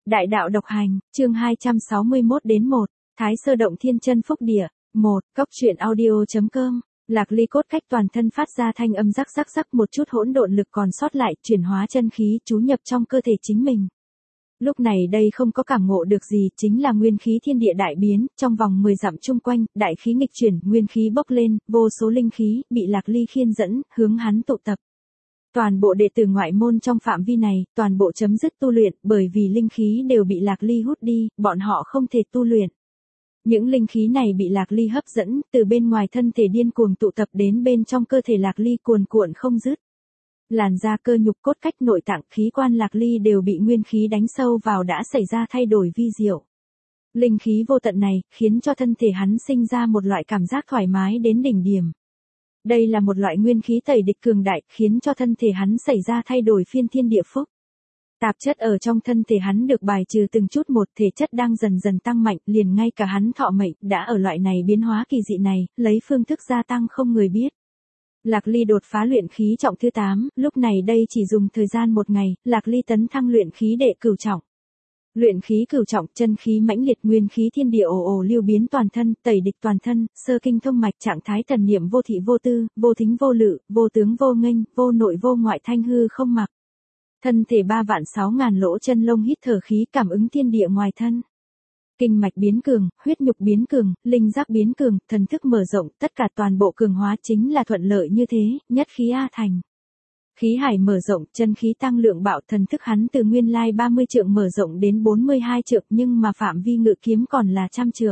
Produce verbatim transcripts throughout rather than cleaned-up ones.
Đại đạo độc hành, chương hai trăm sáu mươi mốt đến một, Thái Sơ Động Thiên Chân Phúc Địa. một. Cốc truyện audio.com. Lạc Ly cốt cách toàn thân phát ra thanh âm rắc rắc rắc, một chút hỗn độn lực còn sót lại, chuyển hóa chân khí trú nhập trong cơ thể chính mình. Lúc này đây không có cảm ngộ được gì, chính là nguyên khí thiên địa đại biến, trong vòng mười dặm chung quanh, đại khí nghịch chuyển, nguyên khí bốc lên, vô số linh khí bị Lạc Ly khiên dẫn, hướng hắn tụ tập. Toàn bộ đệ tử ngoại môn trong phạm vi này, toàn bộ chấm dứt tu luyện, bởi vì linh khí đều bị Lạc Ly hút đi, bọn họ không thể tu luyện. Những linh khí này bị Lạc Ly hấp dẫn, từ bên ngoài thân thể điên cuồng tụ tập đến bên trong cơ thể Lạc Ly cuồn cuộn không dứt. Làn da, cơ nhục, cốt cách, nội tạng, khí quan Lạc Ly đều bị nguyên khí đánh sâu vào, đã xảy ra thay đổi vi diệu. Linh khí vô tận này, khiến cho thân thể hắn sinh ra một loại cảm giác thoải mái đến đỉnh điểm. Đây là một loại nguyên khí tẩy địch cường đại, khiến cho thân thể hắn xảy ra thay đổi phiên thiên địa phúc. Tạp chất ở trong thân thể hắn được bài trừ từng chút một, thể chất đang dần dần tăng mạnh, liền ngay cả hắn thọ mệnh, đã ở loại này biến hóa kỳ dị này, lấy phương thức gia tăng không người biết. Lạc Ly đột phá luyện khí trọng thứ tám, lúc này đây chỉ dùng thời gian một ngày, Lạc Ly tấn thăng luyện khí đệ cửu trọng. Luyện khí cửu trọng, chân khí mãnh liệt, nguyên khí thiên địa ồ ồ lưu biến toàn thân, tẩy địch toàn thân, sơ kinh thông mạch, trạng thái thần niệm vô thị vô tư, vô thính vô lự, vô tướng vô nghênh, vô nội vô ngoại, thanh hư không mặc. Thân thể ba vạn sáu ngàn lỗ chân lông hít thở khí, cảm ứng thiên địa ngoài thân. Kinh mạch biến cường, huyết nhục biến cường, linh giác biến cường, thần thức mở rộng, tất cả toàn bộ cường hóa chính là thuận lợi như thế, nhất khí A thành. Khí hải mở rộng, chân khí tăng lượng bạo, thần thức hắn từ nguyên lai ba mươi trượng mở rộng đến bốn mươi hai trượng, nhưng mà phạm vi ngự kiếm còn là trăm trượng.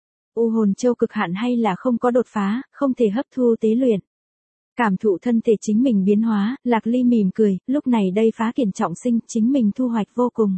U hồn châu cực hạn hay là không có đột phá, không thể hấp thu tế luyện. Cảm thụ thân thể chính mình biến hóa, Lạc Ly mỉm cười, lúc này đây phá kiển trọng sinh, chính mình thu hoạch vô cùng.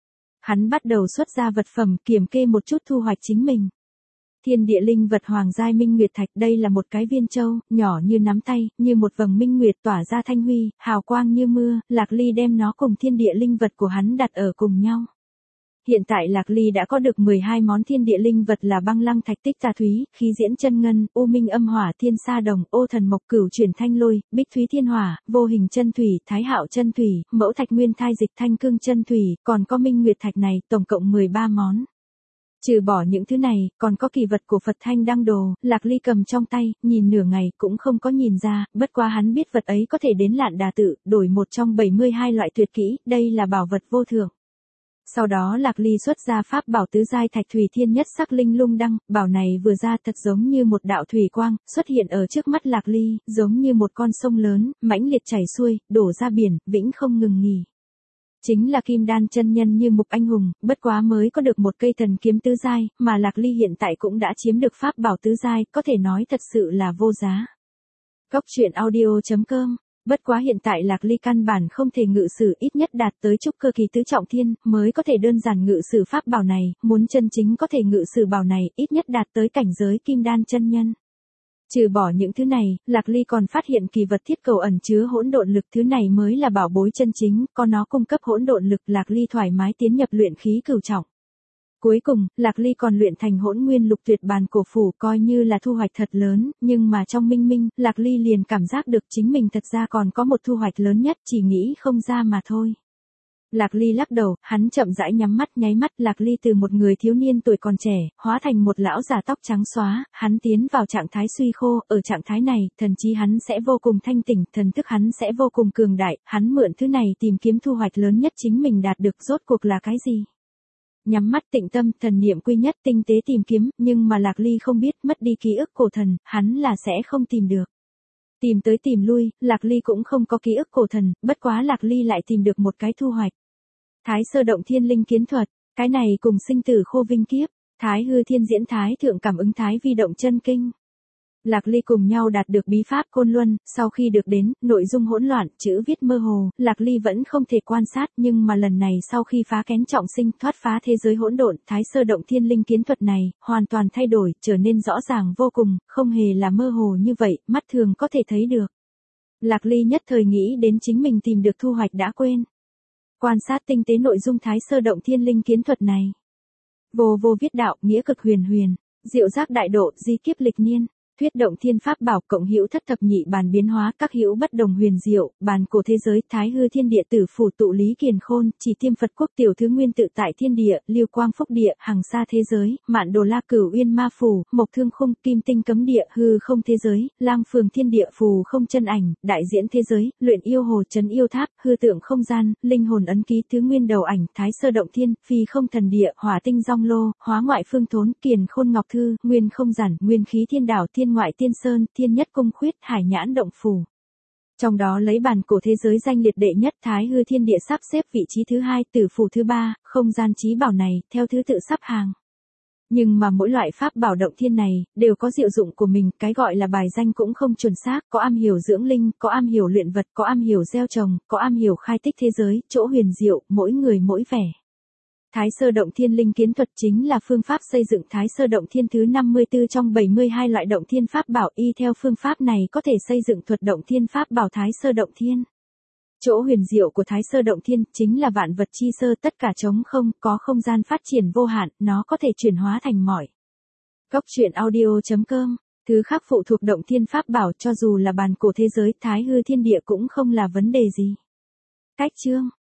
Hắn bắt đầu xuất ra vật phẩm, kiểm kê một chút thu hoạch chính mình. Thiên địa linh vật hoàng giai minh nguyệt thạch, đây là một cái viên châu, nhỏ như nắm tay, như một vầng minh nguyệt tỏa ra thanh huy, hào quang như mưa, Lạc Ly đem nó cùng thiên địa linh vật của hắn đặt ở cùng nhau. Hiện tại Lạc Ly đã có được mười hai món thiên địa linh vật là băng lăng thạch, tích tà thúy, khí diễn chân ngân, u minh âm hỏa, thiên sa đồng, ô thần mộc, cửu chuyển thanh lôi, bích thúy thiên hỏa, vô hình chân thủy, thái hạo chân thủy, mẫu thạch nguyên thai dịch, thanh cương chân thủy, còn có minh nguyệt thạch này, tổng cộng mười ba món. Trừ bỏ những thứ này, còn có kỳ vật của Phật Thanh Đăng Đồ, Lạc Ly cầm trong tay, nhìn nửa ngày cũng không có nhìn ra, bất quá hắn biết vật ấy có thể đến Lạn Đà Tự, đổi một trong bảy mươi hai loại tuyệt kỹ, đây là bảo vật vô thượng. Sau đó Lạc Ly xuất ra pháp bảo tứ giai thạch thủy thiên nhất sắc linh lung đăng, bảo này vừa ra thật giống như một đạo thủy quang, xuất hiện ở trước mắt Lạc Ly, giống như một con sông lớn, mãnh liệt chảy xuôi, đổ ra biển, vĩnh không ngừng nghỉ. Chính là Kim Đan chân nhân như mục anh hùng, bất quá mới có được một cây thần kiếm tứ giai, mà Lạc Ly hiện tại cũng đã chiếm được pháp bảo tứ giai, có thể nói thật sự là vô giá. Cốc truyện audio.com. Bất quá hiện tại Lạc Ly căn bản không thể ngự sử, ít nhất đạt tới trúc cơ kỳ tứ trọng thiên, mới có thể đơn giản ngự sử pháp bảo này, muốn chân chính có thể ngự sử bảo này, ít nhất đạt tới cảnh giới Kim Đan chân nhân. Trừ bỏ những thứ này, Lạc Ly còn phát hiện kỳ vật thiết cầu ẩn chứa hỗn độn lực, thứ này mới là bảo bối chân chính, có nó cung cấp hỗn độn lực, Lạc Ly thoải mái tiến nhập luyện khí cửu trọng. Cuối cùng, Lạc Ly còn luyện thành hỗn nguyên lục tuyệt bàn cổ phủ, coi như là thu hoạch thật lớn, nhưng mà trong minh minh, Lạc Ly liền cảm giác được chính mình thật ra còn có một thu hoạch lớn nhất, chỉ nghĩ không ra mà thôi. Lạc Ly lắc đầu, hắn chậm rãi nhắm mắt, nháy mắt, Lạc Ly từ một người thiếu niên tuổi còn trẻ, hóa thành một lão già tóc trắng xóa, hắn tiến vào trạng thái suy khô, ở trạng thái này, thần trí hắn sẽ vô cùng thanh tỉnh, thần thức hắn sẽ vô cùng cường đại, hắn mượn thứ này tìm kiếm thu hoạch lớn nhất chính mình đạt được, rốt cuộc là cái gì? Nhắm mắt tĩnh tâm, thần niệm quy nhất, tinh tế tìm kiếm, nhưng mà Lạc Ly không biết, mất đi ký ức cổ thần, hắn là sẽ không tìm được. Tìm tới tìm lui, Lạc Ly cũng không có ký ức cổ thần, bất quá Lạc Ly lại tìm được một cái thu hoạch. Thái Sơ Động Thiên Linh Kiến Thuật, cái này cùng sinh tử khô vinh kiếp, Thái Hư Thiên Diễn Thái Thượng Cảm ứng Thái Vi Động Chân Kinh. Lạc Ly cùng nhau đạt được bí pháp Côn Luân, sau khi được đến, nội dung hỗn loạn, chữ viết mơ hồ, Lạc Ly vẫn không thể quan sát, nhưng mà lần này sau khi phá kén trọng sinh, thoát phá thế giới hỗn độn, Thái Sơ Động Thiên Linh Kiến Thuật này, hoàn toàn thay đổi, trở nên rõ ràng vô cùng, không hề là mơ hồ như vậy, mắt thường có thể thấy được. Lạc Ly nhất thời nghĩ đến chính mình tìm được thu hoạch đã quên. Quan sát tinh tế nội dung Thái Sơ Động Thiên Linh Kiến Thuật này. Vô vô viết đạo, nghĩa cực huyền huyền, diệu giác đại độ, di kiếp lịch niên. Thuyết động thiên pháp bảo cộng hữu thất thập nhị bàn biến hóa các hữu bất đồng huyền diệu, bàn cổ thế giới, thái hư thiên địa tử phủ tụ lý kiền khôn, chỉ tiêm Phật quốc tiểu thứ nguyên tự tại thiên địa, lưu quang phúc địa, hằng sa thế giới, mạn đồ la cửu uyên ma phủ, mộc thương khung, kim tinh cấm địa, hư không thế giới, lang phường thiên địa phù không chân ảnh, đại diễn thế giới, luyện yêu hồ trấn yêu tháp, hư tượng không gian, linh hồn ấn ký thứ nguyên đầu ảnh, thái sơ động thiên, phi không thần địa, hỏa tinh rong lô, hóa ngoại phương thốn, kiền khôn ngọc thư, nguyên không giản, nguyên khí thiên đảo, thiên ngoại tiên sơn, thiên nhất cung khuyết, hải nhãn động phủ. Trong đó lấy bàn cổ thế giới danh liệt đệ nhất, thái hư thiên địa sắp xếp vị trí thứ hai, tử phủ thứ ba, không gian trí bảo này, theo thứ tự sắp hàng. Nhưng mà mỗi loại pháp bảo động thiên này, đều có diệu dụng của mình, cái gọi là bài danh cũng không chuẩn xác, có am hiểu dưỡng linh, có am hiểu luyện vật, có am hiểu gieo trồng, có am hiểu khai tích thế giới, chỗ huyền diệu, mỗi người mỗi vẻ. Thái sơ động thiên linh kiến thuật chính là phương pháp xây dựng thái sơ động thiên thứ năm mươi tư trong bảy mươi hai loại động thiên pháp bảo, y theo phương pháp này có thể xây dựng thuật động thiên pháp bảo thái sơ động thiên. Chỗ huyền diệu của thái sơ động thiên chính là vạn vật chi sơ, tất cả trống không, có không gian phát triển vô hạn, nó có thể chuyển hóa thành mọi. Góc truyện audio chấm com. Thứ khác phụ thuộc động thiên pháp bảo, cho dù là bàn cổ thế giới, thái hư thiên địa cũng không là vấn đề gì. Cách chương